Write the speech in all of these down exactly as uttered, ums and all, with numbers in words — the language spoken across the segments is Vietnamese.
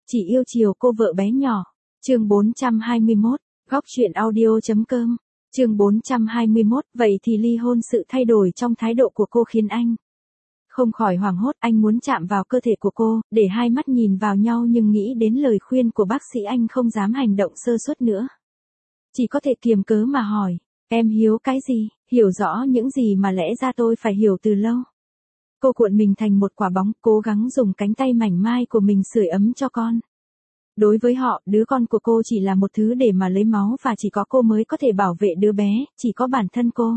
Chỉ yêu chiều cô vợ bé nhỏ. Chương bốn trăm hai mươi mốt, góc truyện audio chấm com. Chương bốn trăm hai mươi mốt, vậy thì ly hôn, sự thay đổi trong thái độ của cô khiến anh không khỏi hoảng hốt. Anh muốn chạm vào cơ thể của cô, để hai mắt nhìn vào nhau, nhưng nghĩ đến lời khuyên của bác sĩ anh không dám hành động sơ suất nữa. Chỉ có thể kiềm cớ mà hỏi, em hiếu cái gì, hiểu rõ những gì mà lẽ ra tôi phải hiểu từ lâu. Cô cuộn mình thành một quả bóng, cố gắng dùng cánh tay mảnh mai của mình sưởi ấm cho con. Đối với họ, đứa con của cô chỉ là một thứ để mà lấy máu, và chỉ có cô mới có thể bảo vệ đứa bé, chỉ có bản thân cô.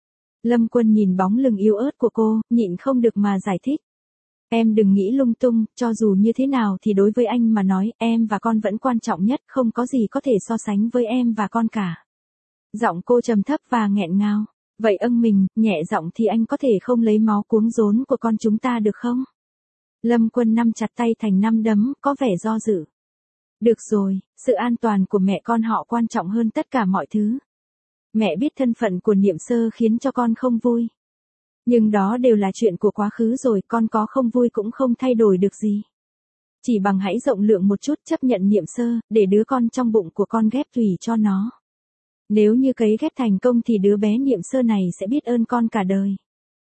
Lâm Quân nhìn bóng lưng yếu ớt của cô, nhịn không được mà giải thích. Em đừng nghĩ lung tung, cho dù như thế nào thì đối với anh mà nói, em và con vẫn quan trọng nhất, không có gì có thể so sánh với em và con cả. Giọng cô trầm thấp và nghẹn ngào. Vậy âng mình, nhẹ giọng thì anh có thể không lấy máu cuống rốn của con chúng ta được không? Lâm Quân nắm chặt tay thành năm đấm, có vẻ do dự. Được rồi, sự an toàn của mẹ con họ quan trọng hơn tất cả mọi thứ. Mẹ biết thân phận của Niệm Sơ khiến cho con không vui. Nhưng đó đều là chuyện của quá khứ rồi, con có không vui cũng không thay đổi được gì. Chỉ bằng hãy rộng lượng một chút, chấp nhận Niệm Sơ, để đứa con trong bụng của con ghép tùy cho nó. Nếu như cấy ghép thành công thì đứa bé Niệm Sơ này sẽ biết ơn con cả đời.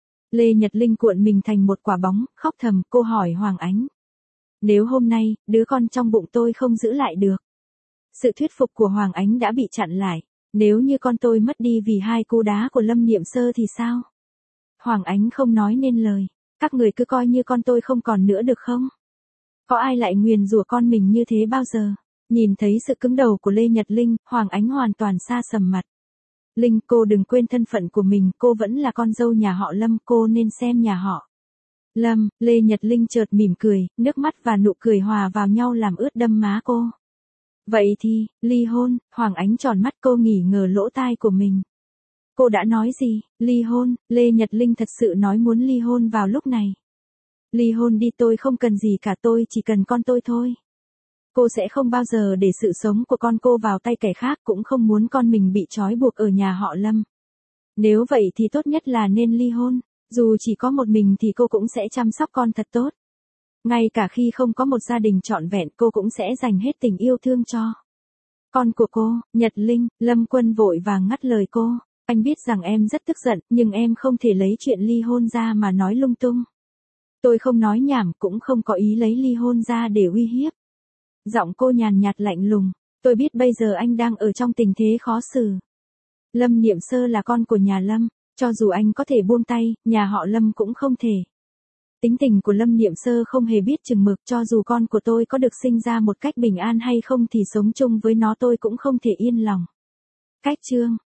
Lê Nhật Linh cuộn mình thành một quả bóng, khóc thầm. Cô hỏi Hoàng Ánh. Nếu hôm nay, đứa con trong bụng tôi không giữ lại được. Sự thuyết phục của Hoàng Ánh đã bị chặn lại. Nếu như con tôi mất đi vì hai cú đá của Lâm Niệm Sơ thì sao? Hoàng Ánh không nói nên lời. Các người cứ coi như con tôi không còn nữa được không? Có ai lại nguyền rủa con mình như thế bao giờ? Nhìn thấy sự cứng đầu của Lê Nhật Linh, Hoàng Ánh hoàn toàn sa sầm mặt. Linh, cô đừng quên thân phận của mình, cô vẫn là con dâu nhà họ Lâm, cô nên xem nhà họ Lâm. Lê Nhật Linh chợt mỉm cười, nước mắt và nụ cười hòa vào nhau làm ướt đẫm má cô. Vậy thì, ly hôn. Hoàng Ánh tròn mắt, cô nghỉ ngờ lỗ tai của mình. Cô đã nói gì? Ly hôn? Lê Nhật Linh thật sự nói muốn ly hôn vào lúc này. Ly hôn đi, tôi không cần gì cả, tôi chỉ cần con tôi thôi. Cô sẽ không bao giờ để sự sống của con cô vào tay kẻ khác, cũng không muốn con mình bị trói buộc ở nhà họ Lâm. Nếu vậy thì tốt nhất là nên ly hôn. Dù chỉ có một mình thì cô cũng sẽ chăm sóc con thật tốt. Ngay cả khi không có một gia đình trọn vẹn, cô cũng sẽ dành hết tình yêu thương cho con của cô. Nhật Linh. Lâm Quân vội vàng ngắt lời cô. Anh biết rằng em rất tức giận, nhưng em không thể lấy chuyện ly hôn ra mà nói lung tung. Tôi không nói nhảm, cũng không có ý lấy ly hôn ra để uy hiếp. Giọng cô nhàn nhạt lạnh lùng. Tôi biết bây giờ anh đang ở trong tình thế khó xử. Lâm Niệm Sơ là con của nhà Lâm. Cho dù anh có thể buông tay, nhà họ Lâm cũng không thể. Tính tình của Lâm Niệm Sơ không hề biết chừng mực, cho dù con của tôi có được sinh ra một cách bình an hay không thì sống chung với nó tôi cũng không thể yên lòng. Cách chương